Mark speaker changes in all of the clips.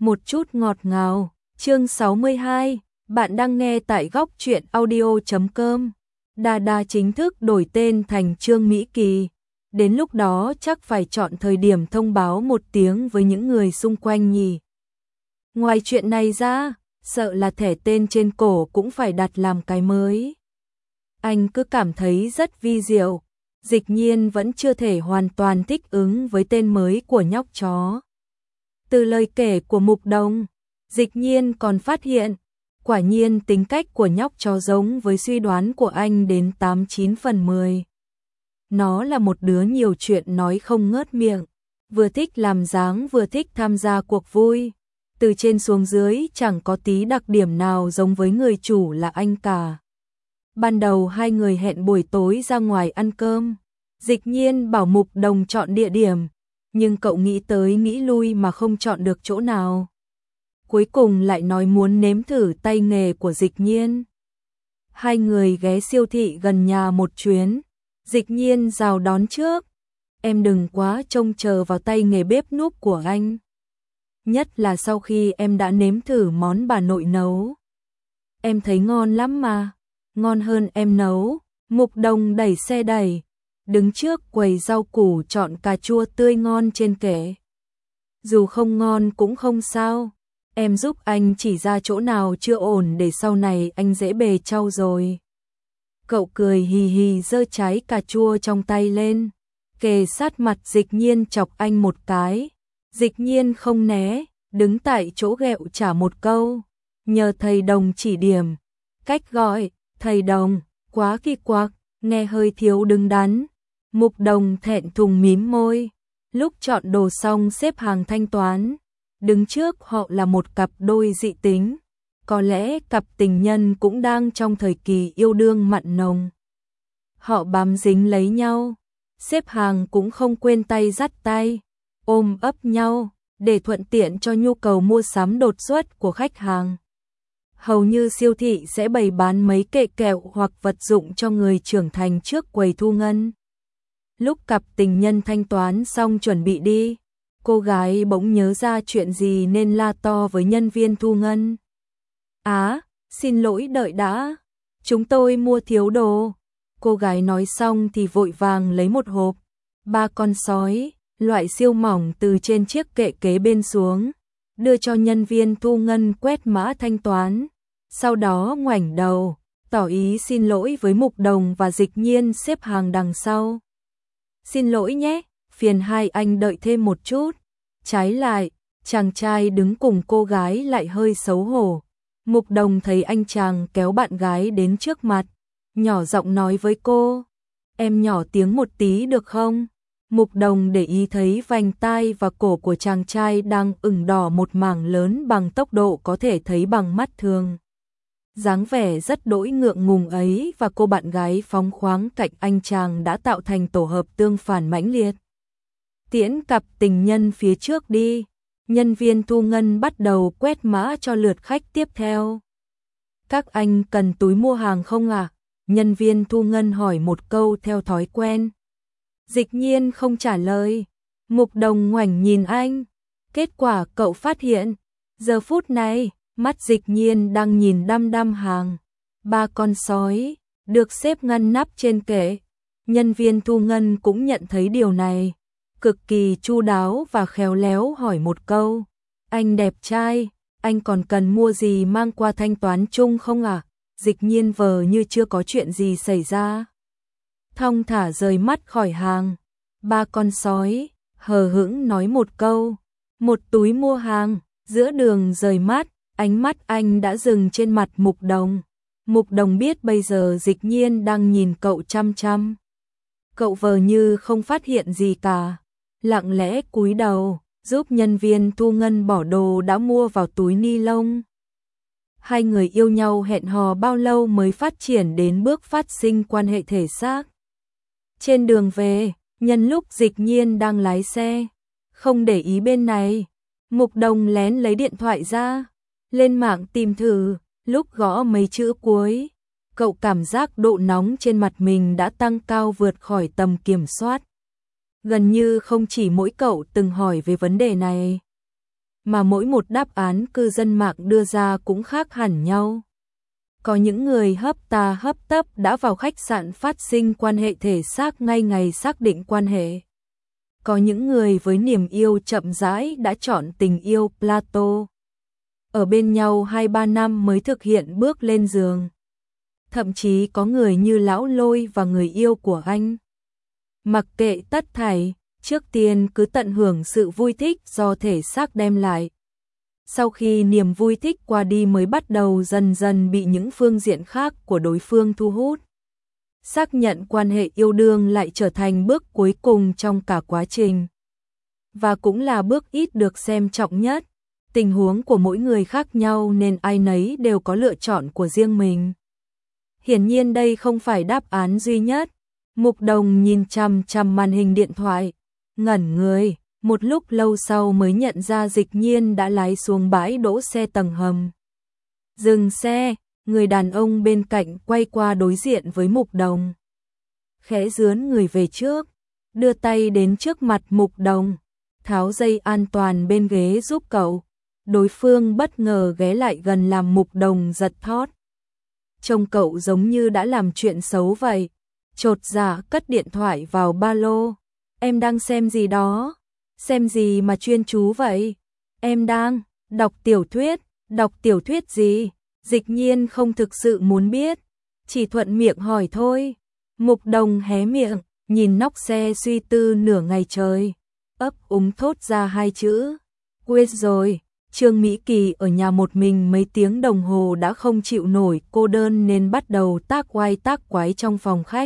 Speaker 1: một chút ngọt ngào. Chương 62, bạn đang nghe tại góc truyện audio.com. Đa Đa chính thức đổi tên thành Trương Mỹ Kỳ. Đến lúc đó chắc phải chọn thời điểm thông báo một tiếng với những người xung quanh nhỉ. Ngoài chuyện này ra, sợ là thẻ tên trên cổ cũng phải đặt làm cái mới. Anh cứ cảm thấy rất vi diệu. Dịch Nhiên vẫn chưa thể hoàn toàn thích ứng với tên mới của nhóc chó. Từ lời kể của Mục Đồng, Dịch Nhiên còn phát hiện, quả nhiên tính cách của nhóc chó giống với suy đoán của anh đến 89 phần 10. Nó là một đứa nhiều chuyện nói không ngớt miệng, vừa thích làm dáng vừa thích tham gia cuộc vui. Từ trên xuống dưới chẳng có tí đặc điểm nào giống với người chủ là anh cả. Ban đầu hai người hẹn buổi tối ra ngoài ăn cơm. Dịch Nhiên bảo Mục Đồng chọn địa điểm, nhưng cậu nghĩ tới nghĩ lui mà không chọn được chỗ nào. Cuối cùng lại nói muốn nếm thử tay nghề của Dịch Nhiên. Hai người ghé siêu thị gần nhà một chuyến. Dịch Nhiên rào đón trước. Em đừng quá trông chờ vào tay nghề bếp núc của anh. Nhất là sau khi em đã nếm thử món bà nội nấu. Em thấy ngon lắm mà. Ngon hơn em nấu. Mục Đồng đẩy xe đẩy. Đứng trước quầy rau củ chọn cà chua tươi ngon trên kệ. Dù không ngon cũng không sao. Em giúp anh chỉ ra chỗ nào chưa ổn để sau này anh dễ bề trau rồi. Cậu cười hì hì giơ trái cà chua trong tay lên. Kề sát mặt Dịch Nhiên chọc anh một cái. Dịch Nhiên không né, đứng tại chỗ ghẹo trả một câu. Nhờ thầy Đồng chỉ điểm. Cách gọi, thầy Đồng, quá kỳ quặc, nghe hơi thiếu đứng đắn. Mục Đồng thẹn thùng mím môi. Lúc chọn đồ xong xếp hàng thanh toán. Đứng trước họ là một cặp đôi dị tính. Có lẽ cặp tình nhân cũng đang trong thời kỳ yêu đương mặn nồng. Họ bám dính lấy nhau. Xếp hàng cũng không quên tay dắt tay. Ôm ấp nhau để thuận tiện cho nhu cầu mua sắm đột xuất của khách hàng. Hầu như siêu thị sẽ bày bán mấy kệ kẹo hoặc vật dụng cho người trưởng thành trước quầy thu ngân. Lúc cặp tình nhân thanh toán xong chuẩn bị đi, cô gái bỗng nhớ ra chuyện gì nên la to với nhân viên thu ngân. Xin lỗi đợi đã, chúng tôi mua thiếu đồ. Cô gái nói xong thì vội vàng lấy một hộp 3 con sói, loại siêu mỏng từ trên chiếc kệ kế bên xuống, đưa cho nhân viên thu ngân quét mã thanh toán. Sau đó ngoảnh đầu, tỏ ý xin lỗi với Mục Đồng và Dịch Nhiên xếp hàng đằng sau. Xin lỗi nhé, phiền hai anh đợi thêm một chút. Trái lại, chàng trai đứng cùng cô gái lại hơi xấu hổ. Mục Đồng thấy anh chàng kéo bạn gái đến trước mặt, nhỏ giọng nói với cô. Em nhỏ tiếng một tí được không? Mục Đồng để ý thấy vành tai và cổ của chàng trai đang ửng đỏ một mảng lớn bằng tốc độ có thể thấy bằng mắt thường. Dáng vẻ rất đỗi ngượng ngùng ấy và cô bạn gái phóng khoáng cạnh anh chàng đã tạo thành tổ hợp tương phản mãnh liệt. Tiễn cặp tình nhân phía trước đi, nhân viên thu ngân bắt đầu quét mã cho lượt khách tiếp theo. Các anh cần túi mua hàng không ạ? Nhân viên thu ngân hỏi một câu theo thói quen. Dịch Nhiên không trả lời. Mục Đồng ngoảnh nhìn anh. Kết quả cậu phát hiện, giờ phút này, mắt Dịch Nhiên đang nhìn đăm đăm hàng 3 con sói, được xếp ngăn nắp trên kệ. Nhân viên thu ngân cũng nhận thấy điều này, cực kỳ chu đáo và khéo léo hỏi một câu. Anh đẹp trai, anh còn cần mua gì mang qua thanh toán chung không ạ? Dịch Nhiên vờ như chưa có chuyện gì xảy ra. Thong thả rời mắt khỏi hàng. 3 con sói, hờ hững nói một câu. Một túi mua hàng, giữa đường rời mắt, ánh mắt anh đã dừng trên mặt Mục Đồng. Mục Đồng biết bây giờ Dịch Nhiên đang nhìn cậu chăm chăm. Cậu vờ như không phát hiện gì cả, lặng lẽ cúi đầu, giúp nhân viên thu ngân bỏ đồ đã mua vào túi ni lông. Hai người yêu nhau hẹn hò bao lâu mới phát triển đến bước phát sinh quan hệ thể xác. Trên đường về, nhân lúc Dịch Nhiên đang lái xe, không để ý bên này, Mục Đồng lén lấy điện thoại ra, lên mạng tìm thử. Lúc gõ mấy chữ cuối, cậu cảm giác độ nóng trên mặt mình đã tăng cao vượt khỏi tầm kiểm soát. Gần như không chỉ mỗi cậu từng hỏi về vấn đề này. mà mỗi một đáp án cư dân mạng đưa ra cũng khác hẳn nhau. Có những người hấp tà hấp tấp đã vào khách sạn phát sinh quan hệ thể xác ngay ngày xác định quan hệ. Có những người với niềm yêu chậm rãi đã chọn tình yêu Plato. Ở bên nhau 2-3 năm mới thực hiện bước lên giường. Thậm chí có người như Lão Lôi và người yêu của anh. Mặc kệ tất thảy, trước tiên cứ tận hưởng sự vui thích do thể xác đem lại. Sau khi niềm vui thích qua đi mới bắt đầu dần dần bị những phương diện khác của đối phương thu hút. Xác nhận quan hệ yêu đương lại trở thành bước cuối cùng trong cả quá trình. Và cũng là bước ít được xem trọng nhất. Tình huống của mỗi người khác nhau nên ai nấy đều có lựa chọn của riêng mình. Hiển nhiên đây không phải đáp án duy nhất. Mục Đồng nhìn chằm chằm màn hình điện thoại, ngẩn người, một lúc lâu sau mới nhận ra Dịch Nhiên đã lái xuống bãi đỗ xe tầng hầm. Dừng xe, người đàn ông bên cạnh quay qua đối diện với Mục Đồng. Khẽ dướn người về trước, đưa tay đến trước mặt Mục Đồng, tháo dây an toàn bên ghế giúp cậu. Đối phương bất ngờ ghé lại gần làm Mục Đồng giật thót. Trông cậu giống như đã làm chuyện xấu vậy. Chột dạ cất điện thoại vào ba lô. Em đang xem gì đó? Xem gì mà chuyên chú vậy? Em đang đọc tiểu thuyết. Đọc tiểu thuyết gì? Dịch Nhiên không thực sự muốn biết, chỉ thuận miệng hỏi thôi. Mục Đồng hé miệng, nhìn nóc xe suy tư nửa ngày trời, ấp úng thốt ra hai chữ. Quên rồi. Trương Mỹ Kỳ ở nhà một mình mấy tiếng đồng hồ đã không chịu nổi cô đơn nên bắt đầu tác oai tác quái trong phòng khách.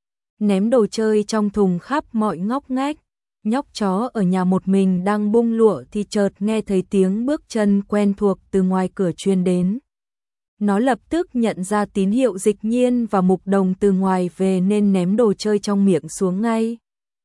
Speaker 1: Ném đồ chơi trong thùng khắp mọi ngóc ngách. Nhóc chó ở nhà một mình đang bung lụa thì chợt nghe thấy tiếng bước chân quen thuộc từ ngoài cửa truyền đến. Nó lập tức nhận ra tín hiệu Dịch Nhiên và Mục Đồng từ ngoài về nên ném đồ chơi trong miệng xuống ngay.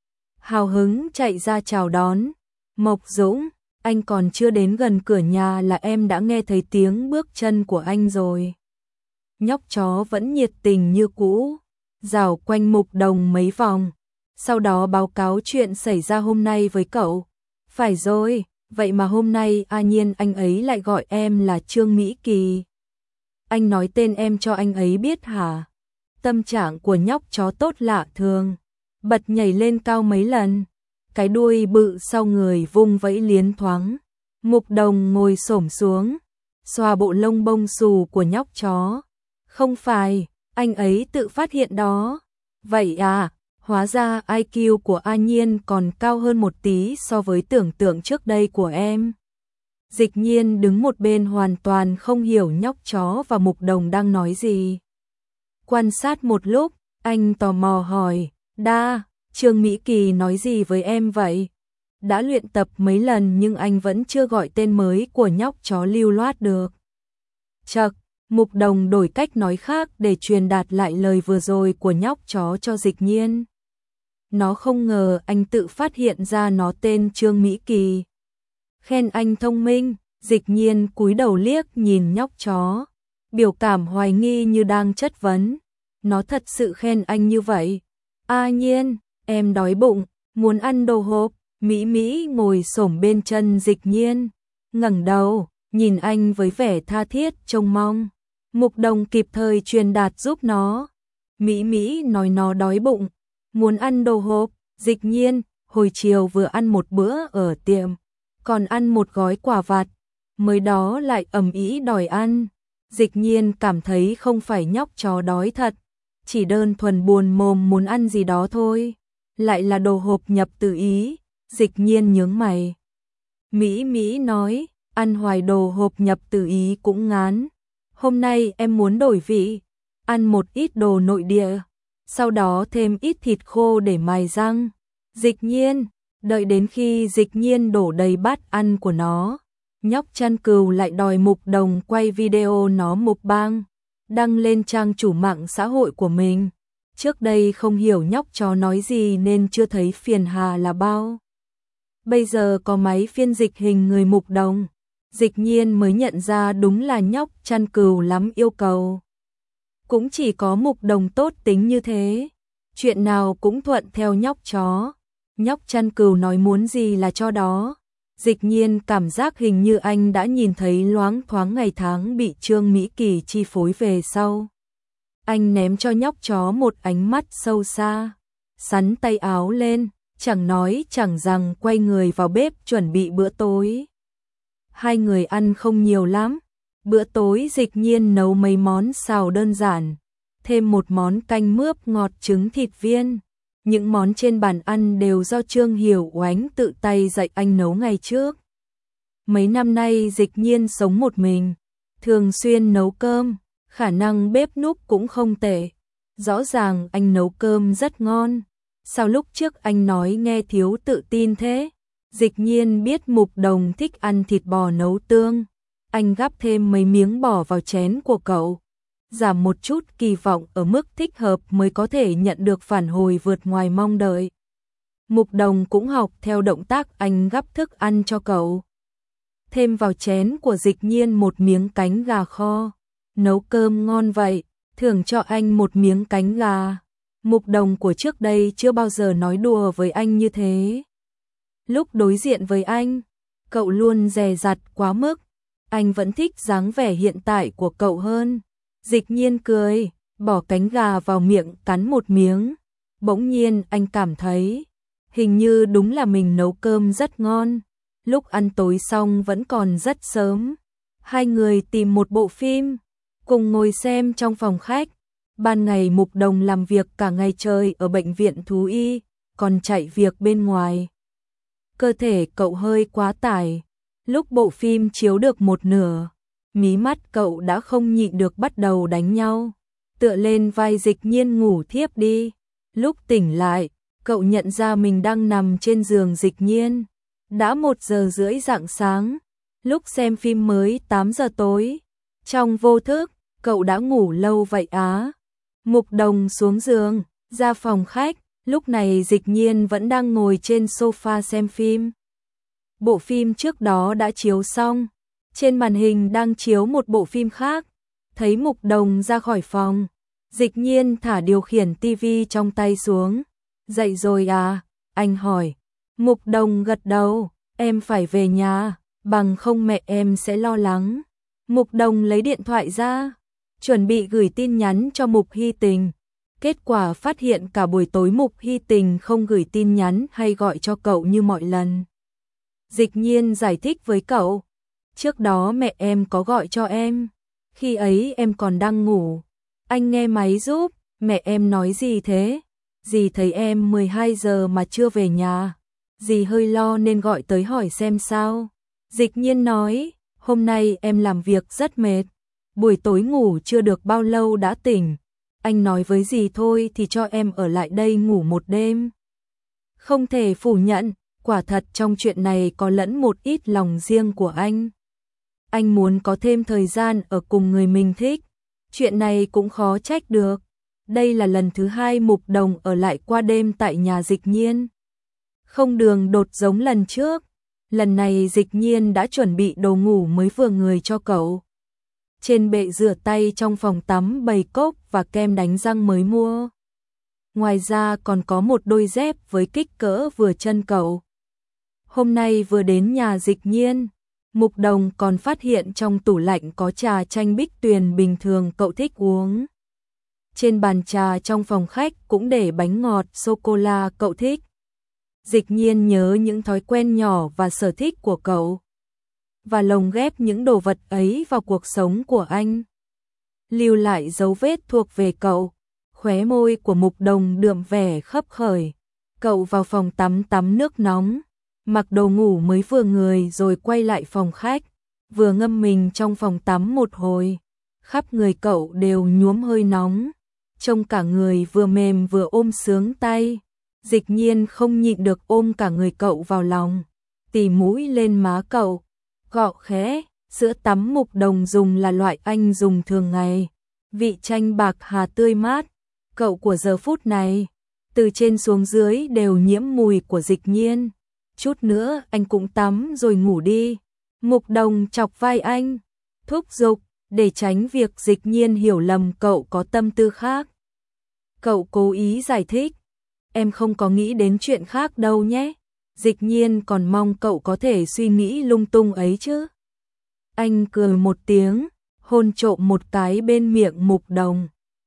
Speaker 1: Hào hứng chạy ra chào đón. Mộc Dũng, anh còn chưa đến gần cửa nhà là em đã nghe thấy tiếng bước chân của anh rồi. Nhóc chó vẫn nhiệt tình như cũ, dạo quanh Mục Đồng mấy vòng, sau đó báo cáo chuyện xảy ra hôm nay với cậu. Phải rồi, vậy mà hôm nay nhiên anh ấy lại gọi em là Trương Mỹ Kỳ. Anh nói tên em cho anh ấy biết hả? Tâm trạng của nhóc chó tốt lạ thường, bật nhảy lên cao mấy lần. Cái đuôi bự sau người vung vẫy liến thoáng. Mục Đồng ngồi xổm xuống, xoa bộ lông bông xù của nhóc chó. Không phải, anh ấy tự phát hiện đó. Vậy à, hóa ra IQ của Nhiên còn cao hơn một tí so với tưởng tượng trước đây của em. Dịch Nhiên đứng một bên hoàn toàn không hiểu nhóc chó và Mục Đồng đang nói gì. Quan sát một lúc, anh tò mò hỏi, Trương Mỹ Kỳ nói gì với em vậy? Đã luyện tập mấy lần nhưng anh vẫn chưa gọi tên mới của nhóc chó lưu loát được. Chậc, Mục Đồng đổi cách nói khác để truyền đạt lại lời vừa rồi của nhóc chó cho Dịch Nhiên. Nó không ngờ anh tự phát hiện ra nó tên Trương Mỹ Kỳ. Khen anh thông minh. Dịch Nhiên cúi đầu liếc nhìn nhóc chó, biểu cảm hoài nghi như đang chất vấn. Nó thật sự khen anh như vậy? Nhiên, em đói bụng, muốn ăn đồ hộp. Mỹ Mỹ ngồi xổm bên chân Dịch Nhiên, ngẩng đầu, nhìn anh với vẻ tha thiết trông mong. Mục Đồng kịp thời truyền đạt giúp nó. Mỹ Mỹ nói nó đói bụng, muốn ăn đồ hộp. Dịch Nhiên, hồi chiều vừa ăn một bữa ở tiệm, còn ăn một gói quả vặt, mới đó lại ầm ĩ đòi ăn. Dịch Nhiên cảm thấy không phải nhóc chó đói thật, chỉ đơn thuần buồn mồm muốn ăn gì đó thôi. Lại là đồ hộp nhập từ Ý. Dịch Nhiên nhướng mày. Mỹ Mỹ nói, ăn hoài đồ hộp nhập từ Ý cũng ngán. Hôm nay em muốn đổi vị, ăn một ít đồ nội địa, sau đó thêm ít thịt khô để mài răng. Dịch Nhiên, đợi đến khi Dịch Nhiên đổ đầy bát ăn của nó, nhóc chăn cừu lại đòi Mục Đồng quay video nó mukbang, đăng lên trang chủ mạng xã hội của mình. Trước đây không hiểu nhóc chó nói gì nên chưa thấy phiền hà là bao. Bây giờ có máy phiên dịch hình người Mục Đồng, Dịch Nhiên mới nhận ra đúng là nhóc chăn cừu lắm yêu cầu. Cũng chỉ có Mục Đồng tốt tính như thế, chuyện nào cũng thuận theo nhóc chó. Nhóc chăn cừu nói muốn gì là cho đó. Dịch Nhiên cảm giác hình như anh đã nhìn thấy loáng thoáng ngày tháng bị Trương Mỹ Kỳ chi phối về sau. Anh ném cho nhóc chó một ánh mắt sâu xa, sắn tay áo lên, chẳng nói chẳng rằng quay người vào bếp chuẩn bị bữa tối. Hai người ăn không nhiều lắm, bữa tối Dịch Nhiên nấu mấy món xào đơn giản, thêm một món canh mướp ngọt trứng thịt viên. Những món trên bàn ăn đều do Trương Hiểu Oánh tự tay dạy anh nấu ngày trước. Mấy năm nay Dịch Nhiên sống một mình, thường xuyên nấu cơm, khả năng bếp núc cũng không tệ. Rõ ràng anh nấu cơm rất ngon. Sao lúc trước anh nói nghe thiếu tự tin thế? Dịch Nhiên biết Mục Đồng thích ăn thịt bò nấu tương. Anh gắp thêm mấy miếng bỏ vào chén của cậu. Giảm một chút kỳ vọng ở mức thích hợp mới có thể nhận được phản hồi vượt ngoài mong đợi. Mục Đồng cũng học theo động tác anh gắp thức ăn cho cậu. Thêm vào chén của Dịch Nhiên một miếng cánh gà kho. Nấu cơm ngon vậy, thưởng cho anh một miếng cánh gà. Mục Đồng của trước đây chưa bao giờ nói đùa với anh như thế. Lúc đối diện với anh, cậu luôn dè dặt quá mức. Anh vẫn thích dáng vẻ hiện tại của cậu hơn. Dịch Nhiên cười, bỏ cánh gà vào miệng cắn một miếng. Bỗng nhiên anh cảm thấy, hình như đúng là mình nấu cơm rất ngon. Lúc ăn tối xong vẫn còn rất sớm. Hai người tìm một bộ phim, cùng ngồi xem trong phòng khách. Ban ngày Mục Đồng làm việc cả ngày trời ở bệnh viện thú y, còn chạy việc bên ngoài. Cơ thể cậu hơi quá tải. Lúc bộ phim chiếu được một nửa, mí mắt cậu đã không nhịn được bắt đầu đánh nhau. Tựa lên vai Dịch Nhiên ngủ thiếp đi. Lúc tỉnh lại, cậu nhận ra mình đang nằm trên giường Dịch Nhiên. Đã 1:30 rạng sáng. Lúc xem phim mới 8 giờ tối. Trong vô thức, cậu đã ngủ lâu vậy á. Mục Đồng xuống giường, ra phòng khách. Lúc này Dịch Nhiên vẫn đang ngồi trên sofa xem phim. Bộ phim trước đó đã chiếu xong. Trên màn hình đang chiếu một bộ phim khác. Thấy Mục Đồng ra khỏi phòng, Dịch Nhiên thả điều khiển tivi trong tay xuống. Dậy rồi à? Anh hỏi. Mục Đồng gật đầu. Em phải về nhà, bằng không mẹ em sẽ lo lắng. Mục Đồng lấy điện thoại ra, chuẩn bị gửi tin nhắn cho Mục Hy Tình. Kết quả phát hiện cả buổi tối Mục Hy Tình không gửi tin nhắn hay gọi cho cậu như mọi lần. Dịch Nhiên giải thích với cậu. Trước đó mẹ em có gọi cho em. Khi ấy em còn đang ngủ. Anh nghe máy giúp. Mẹ em nói gì thế? Dì thấy em 12 giờ mà chưa về nhà. Dì hơi lo nên gọi tới hỏi xem sao. Dịch Nhiên nói. Hôm nay em làm việc rất mệt. Buổi tối ngủ chưa được bao lâu đã tỉnh. Anh nói với dì thôi thì cho em ở lại đây ngủ một đêm. Không thể phủ nhận, quả thật trong chuyện này có lẫn một ít lòng riêng của anh. Anh muốn có thêm thời gian ở cùng người mình thích. Chuyện này cũng khó trách được. Đây là lần thứ 2 Mục Đồng ở lại qua đêm tại nhà Dịch Nhiên. Không đường đột giống lần trước. Lần này Dịch Nhiên đã chuẩn bị đồ ngủ mới vừa người cho cậu. Trên bệ rửa tay trong phòng tắm bày cốc và kem đánh răng mới mua. Ngoài ra còn có một đôi dép với kích cỡ vừa chân cậu. Hôm nay vừa đến nhà Dịch Nhiên, Mục Đồng còn phát hiện trong tủ lạnh có trà chanh Bích Tuyền bình thường cậu thích uống. Trên bàn trà trong phòng khách cũng để bánh ngọt sô-cô-la cậu thích. Dịch Nhiên nhớ những thói quen nhỏ và sở thích của cậu, và lồng ghép những đồ vật ấy vào cuộc sống của anh. Lưu lại dấu vết thuộc về cậu. Khóe môi của Mục Đồng đượm vẻ khấp khởi. Cậu vào phòng tắm tắm nước nóng, mặc đồ ngủ mới vừa người rồi quay lại phòng khách, vừa ngâm mình trong phòng tắm một hồi. Khắp người cậu đều nhuốm hơi nóng, trông cả người vừa mềm vừa ôm sướng tay. Dịch Nhiên không nhịn được ôm cả người cậu vào lòng, tì mũi lên má cậu, gọ khẽ. Sữa tắm Mục Đồng dùng là loại anh dùng thường ngày, vị chanh bạc hà tươi mát. Cậu của giờ phút này, từ trên xuống dưới đều nhiễm mùi của Dịch Nhiên. Chút nữa anh cũng tắm rồi ngủ đi. Mục Đồng chọc vai anh, thúc giục, để tránh việc Dịch Nhiên hiểu lầm cậu có tâm tư khác. Cậu cố ý giải thích, em không có nghĩ đến chuyện khác đâu nhé. Dịch Nhiên còn mong cậu có thể suy nghĩ lung tung ấy chứ. Anh cười một tiếng, hôn trộm một cái bên miệng Mục Đồng.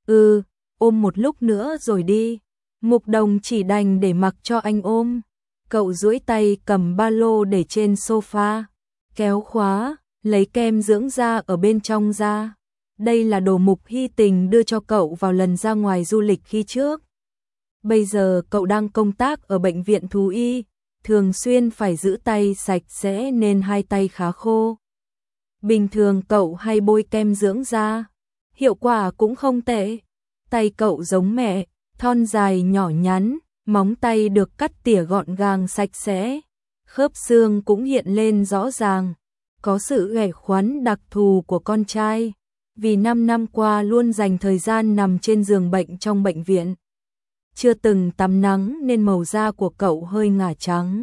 Speaker 1: Ôm một lúc nữa rồi đi. Mục Đồng chỉ đành để mặc cho anh ôm. Cậu duỗi tay cầm ba lô để trên sofa, kéo khóa, lấy kem dưỡng da ở bên trong ra. Đây là đồ Mục Hy Tình đưa cho cậu vào lần ra ngoài du lịch khi trước. Bây giờ cậu đang công tác ở bệnh viện thú y, thường xuyên phải giữ tay sạch sẽ nên hai tay khá khô. Bình thường cậu hay bôi kem dưỡng da, hiệu quả cũng không tệ. Tay cậu giống mẹ, thon dài nhỏ nhắn, móng tay được cắt tỉa gọn gàng sạch sẽ, khớp xương cũng hiện lên rõ ràng, có sự ghẻ khoắn đặc thù của con trai, vì 5 năm qua luôn dành thời gian nằm trên giường bệnh trong bệnh viện. Chưa từng tắm nắng nên màu da của cậu hơi ngả trắng.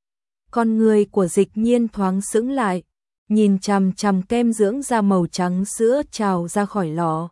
Speaker 1: Con người của Dịch Nhiên thoáng sững lại, nhìn chằm chằm kem dưỡng da màu trắng sữa trào ra khỏi lọ.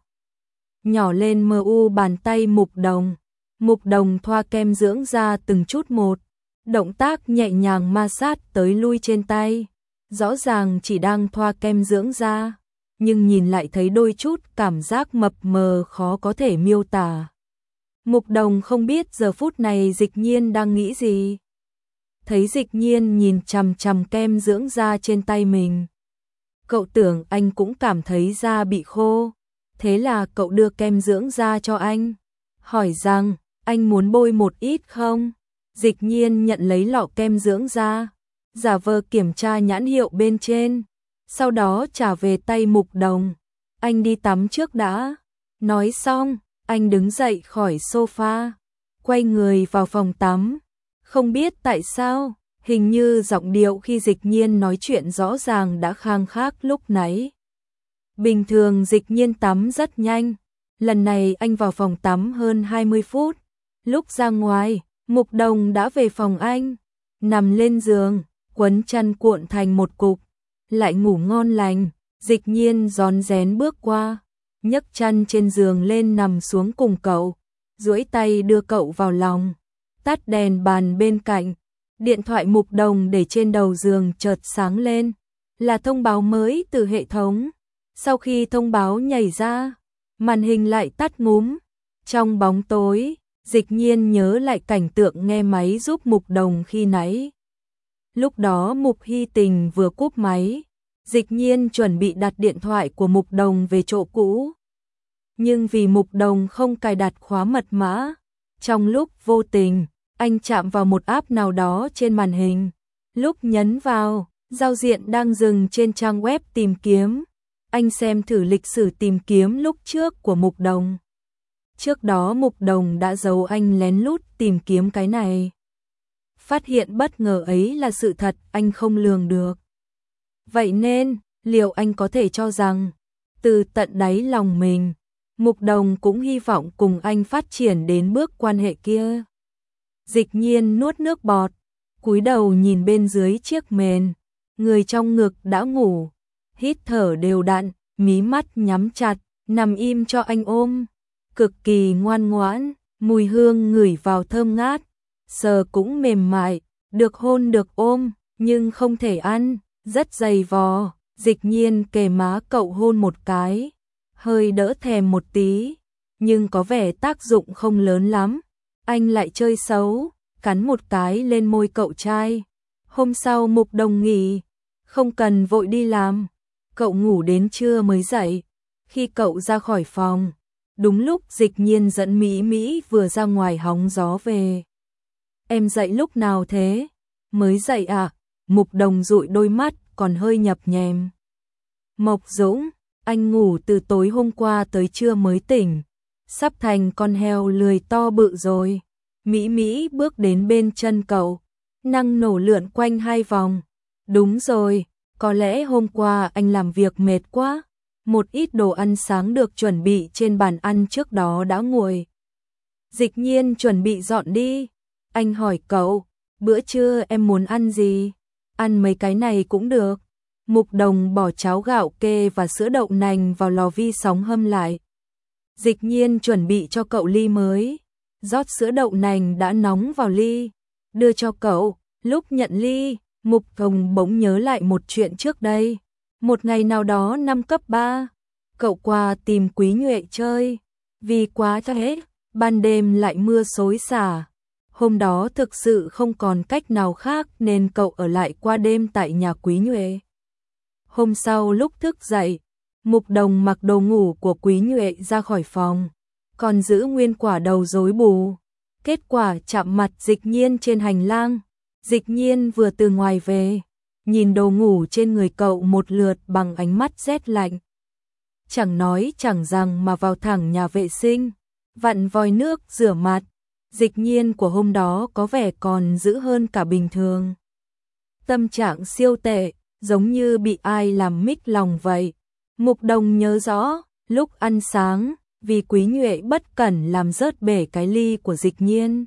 Speaker 1: Nhỏ lên mờ u bàn tay Mục Đồng. Mục Đồng thoa kem dưỡng da từng chút một, động tác nhẹ nhàng ma sát tới lui trên tay. Rõ ràng chỉ đang thoa kem dưỡng da, nhưng nhìn lại thấy đôi chút cảm giác mập mờ khó có thể miêu tả. Mục Đồng không biết giờ phút này Dịch Nhiên đang nghĩ gì. Thấy Dịch Nhiên nhìn chằm chằm kem dưỡng da trên tay mình, cậu tưởng anh cũng cảm thấy da bị khô. Thế là cậu đưa kem dưỡng da cho anh, hỏi rằng anh muốn bôi một ít không? Dịch Nhiên nhận lấy lọ kem dưỡng da, giả vờ kiểm tra nhãn hiệu bên trên, sau đó trả về tay Mục Đồng. Anh đi tắm trước đã. Nói xong, anh đứng dậy khỏi sofa, quay người vào phòng tắm. Không biết tại sao, hình như giọng điệu khi Dịch Nhiên nói chuyện rõ ràng đã khang khác lúc nãy. Bình thường Dịch Nhiên tắm rất nhanh, lần này anh vào phòng tắm hơn 20 phút. Lúc ra ngoài, Mục Đồng đã về phòng anh, nằm lên giường, quấn chăn cuộn thành một cục, lại ngủ ngon lành. Dịch Nhiên rón rén bước qua, nhấc chăn trên giường lên nằm xuống cùng cậu, duỗi tay đưa cậu vào lòng, tắt đèn bàn bên cạnh. Điện thoại Mục Đồng để trên đầu giường chợt sáng lên, là thông báo mới từ hệ thống. Sau khi thông báo nhảy ra, màn hình lại tắt ngúm. Trong bóng tối, Dịch Nhiên nhớ lại cảnh tượng nghe máy giúp Mục Đồng khi nãy. Lúc đó Mục Hy Tình vừa cúp máy, Dịch Nhiên chuẩn bị đặt điện thoại của Mục Đồng về chỗ cũ. Nhưng vì Mục Đồng không cài đặt khóa mật mã, trong lúc vô tình, anh chạm vào một app nào đó trên màn hình. Lúc nhấn vào, giao diện đang dừng trên trang web tìm kiếm. Anh xem thử lịch sử tìm kiếm lúc trước của Mục Đồng. Trước đó Mục Đồng đã giấu anh lén lút tìm kiếm cái này. Phát hiện bất ngờ ấy là sự thật anh không lường được. Vậy nên, liệu anh có thể cho rằng, từ tận đáy lòng mình, Mục Đồng cũng hy vọng cùng anh phát triển đến bước quan hệ kia? Dịch Nhiên nuốt nước bọt, cúi đầu nhìn bên dưới chiếc mền, người trong ngực đã ngủ, hít thở đều đặn, mí mắt nhắm chặt, nằm im cho anh ôm, cực kỳ ngoan ngoãn, mùi hương ngửi vào thơm ngát, sờ cũng mềm mại, được hôn được ôm, nhưng không thể ăn, rất dày vò. Dịch Nhiên kề má cậu hôn một cái, hơi đỡ thèm một tí, nhưng có vẻ tác dụng không lớn lắm. Anh lại chơi xấu, cắn một cái lên môi cậu trai. Hôm sau Mục Đồng nghỉ, không cần vội đi làm. Cậu ngủ đến trưa mới dậy. Khi cậu ra khỏi phòng, đúng lúc Dịch Nhiên dẫn Mỹ Mỹ vừa ra ngoài hóng gió về. Em dậy lúc nào thế? Mới dậy à? Mục Đồng dụi đôi mắt còn hơi nhập nhèm. Mộc Dũng, anh ngủ từ tối hôm qua tới trưa mới tỉnh, sắp thành con heo lười to bự rồi. Mỹ Mỹ bước đến bên chân cậu, năng nổ lượn quanh 2 vòng. Đúng rồi, có lẽ hôm qua anh làm việc mệt quá. Một ít đồ ăn sáng được chuẩn bị trên bàn ăn trước đó đã nguội. Dịch Nhiên chuẩn bị dọn đi. Anh hỏi cậu, bữa trưa em muốn ăn gì? Ăn mấy cái này cũng được. Mục Đồng bỏ cháo gạo kê và sữa đậu nành vào lò vi sóng hâm lại. Dịch Nhiên chuẩn bị cho cậu ly mới, rót sữa đậu nành đã nóng vào ly, đưa cho cậu. Lúc nhận ly, Mục Hồng bỗng nhớ lại một chuyện trước đây. Một ngày nào đó năm cấp 3, cậu qua tìm Quý Nhuệ chơi. Vì quá thế, ban đêm lại mưa xối xả. Hôm đó thực sự không còn cách nào khác nên cậu ở lại qua đêm tại nhà Quý Nhuệ. Hôm sau lúc thức dậy, Mục Đồng mặc đồ ngủ của Quý Nhuệ ra khỏi phòng, còn giữ nguyên quả đầu rối bù. Kết quả chạm mặt Dịch Nhiên trên hành lang. Dịch Nhiên vừa từ ngoài về, nhìn đồ ngủ trên người cậu một lượt bằng ánh mắt rét lạnh. Chẳng nói chẳng rằng mà vào thẳng nhà vệ sinh, vặn vòi nước rửa mặt. Dịch Nhiên của hôm đó có vẻ còn dữ hơn cả bình thường. Tâm trạng siêu tệ, giống như bị ai làm mích lòng vậy. Mục Đồng nhớ rõ, lúc ăn sáng, vì Quý Nhuệ bất cẩn làm rớt bể cái ly của Dịch Nhiên.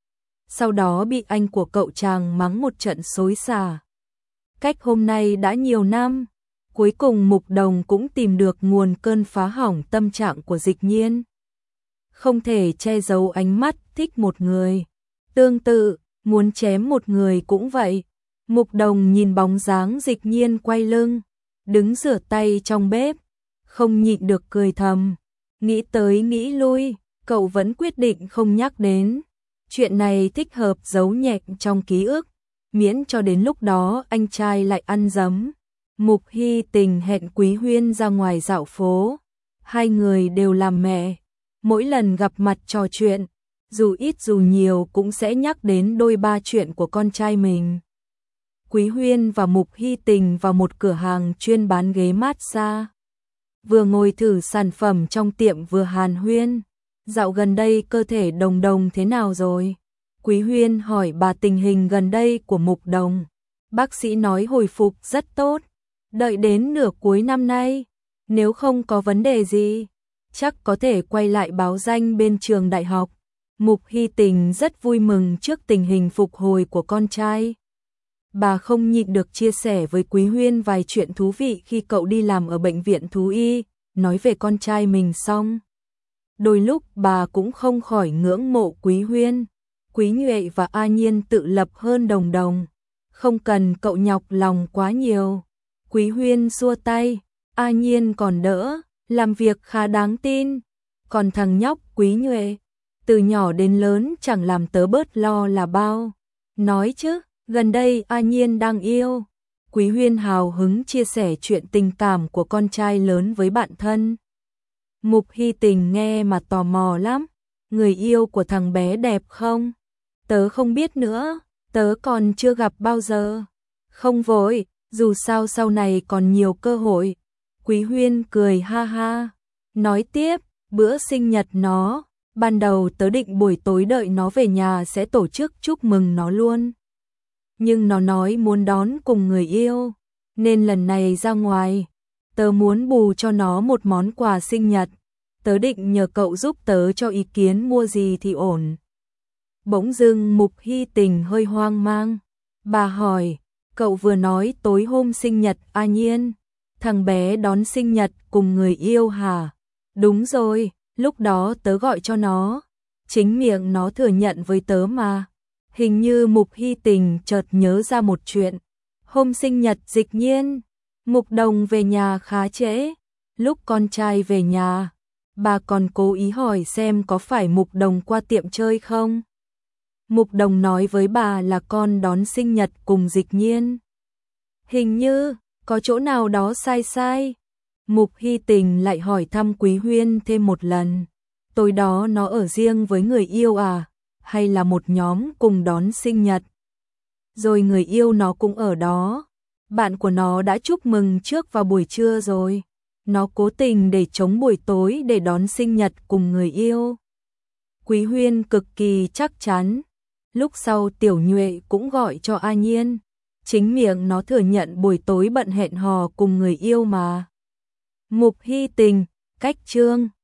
Speaker 1: Sau đó bị anh của cậu chàng mắng một trận xối xả. Cách hôm nay đã nhiều năm, cuối cùng Mục Đồng cũng tìm được nguồn cơn phá hỏng tâm trạng của Dịch Nhiên. Không thể che giấu ánh mắt thích một người. Tương tự, muốn chém một người cũng vậy. Mục Đồng nhìn bóng dáng Dịch Nhiên quay lưng, đứng rửa tay trong bếp, không nhịn được cười thầm. Nghĩ tới nghĩ lui, cậu vẫn quyết định không nhắc đến. Chuyện này thích hợp giấu nhẹm trong ký ức, miễn cho đến lúc đó anh trai lại ăn dấm. Mục Hy Tình hẹn Quý Huyên ra ngoài dạo phố. Hai người đều làm mẹ. Mỗi lần gặp mặt trò chuyện, dù ít dù nhiều cũng sẽ nhắc đến đôi ba chuyện của con trai mình. Quý Huyên và Mục Hy Tình vào một cửa hàng chuyên bán ghế massage. Vừa ngồi thử sản phẩm trong tiệm vừa hàn huyên. Dạo gần đây cơ thể Đồng Đồng thế nào rồi? Quý Huyên hỏi bà tình hình gần đây của Mục Đồng. Bác sĩ nói hồi phục rất tốt. Đợi đến nửa cuối năm nay, nếu không có vấn đề gì, chắc có thể quay lại báo danh bên trường đại học. Mục Hy Tình rất vui mừng trước tình hình phục hồi của con trai. Bà không nhịn được chia sẻ với Quý Huyên vài chuyện thú vị khi cậu đi làm ở bệnh viện thú y, nói về con trai mình xong. Đôi lúc bà cũng không khỏi ngưỡng mộ Quý Huyên. Quý Nhuệ và A Nhiên tự lập hơn Đồng Đồng, không cần cậu nhọc lòng quá nhiều. Quý Huyên xua tay, A Nhiên còn đỡ, làm việc khá đáng tin. Còn thằng nhóc Quý Nhuệ, từ nhỏ đến lớn chẳng làm tớ bớt lo là bao. Nói chứ, gần đây A Nhiên đang yêu. Quý Huyên hào hứng chia sẻ chuyện tình cảm của con trai lớn với bạn thân. Mục Hy Tình nghe mà tò mò lắm. Người yêu của thằng bé đẹp không? Tớ không biết nữa, tớ còn chưa gặp bao giờ. Không vội, dù sao sau này còn nhiều cơ hội. Quý Huyên cười ha ha. Nói tiếp, bữa sinh nhật nó, ban đầu tớ định buổi tối đợi nó về nhà sẽ tổ chức chúc mừng nó luôn. Nhưng nó nói muốn đón cùng người yêu, nên lần này ra ngoài, tớ muốn bù cho nó một món quà sinh nhật. Tớ định nhờ cậu giúp tớ cho ý kiến mua gì thì ổn. Bỗng dưng Mục Hy Tình hơi hoang mang. Bà hỏi, cậu vừa nói tối hôm sinh nhật A Nhiên, thằng bé đón sinh nhật cùng người yêu hả? Đúng rồi, lúc đó tớ gọi cho nó, chính miệng nó thừa nhận với tớ mà. Hình như Mục Hy Tình chợt nhớ ra một chuyện. Hôm sinh nhật Dịch Nhiên, Mục Đồng về nhà khá trễ. Lúc con trai về nhà, bà còn cố ý hỏi xem có phải Mục Đồng qua tiệm chơi không. Mục Đồng nói với bà là con đón sinh nhật cùng Dịch Nhiên. Hình như có chỗ nào đó sai sai. Mục Hy Tình lại hỏi thăm Quý Huyên thêm một lần. Tối đó nó ở riêng với người yêu à? Hay là một nhóm cùng đón sinh nhật? Rồi người yêu nó cũng ở đó. Bạn của nó đã chúc mừng trước vào buổi trưa rồi. Nó cố tình để chống buổi tối để đón sinh nhật cùng người yêu. Quý Huyên cực kỳ chắc chắn. Lúc sau Tiểu Nhuệ cũng gọi cho A Nhiên. Chính miệng nó thừa nhận buổi tối bận hẹn hò cùng người yêu mà. Mục Hy Tình, cách chương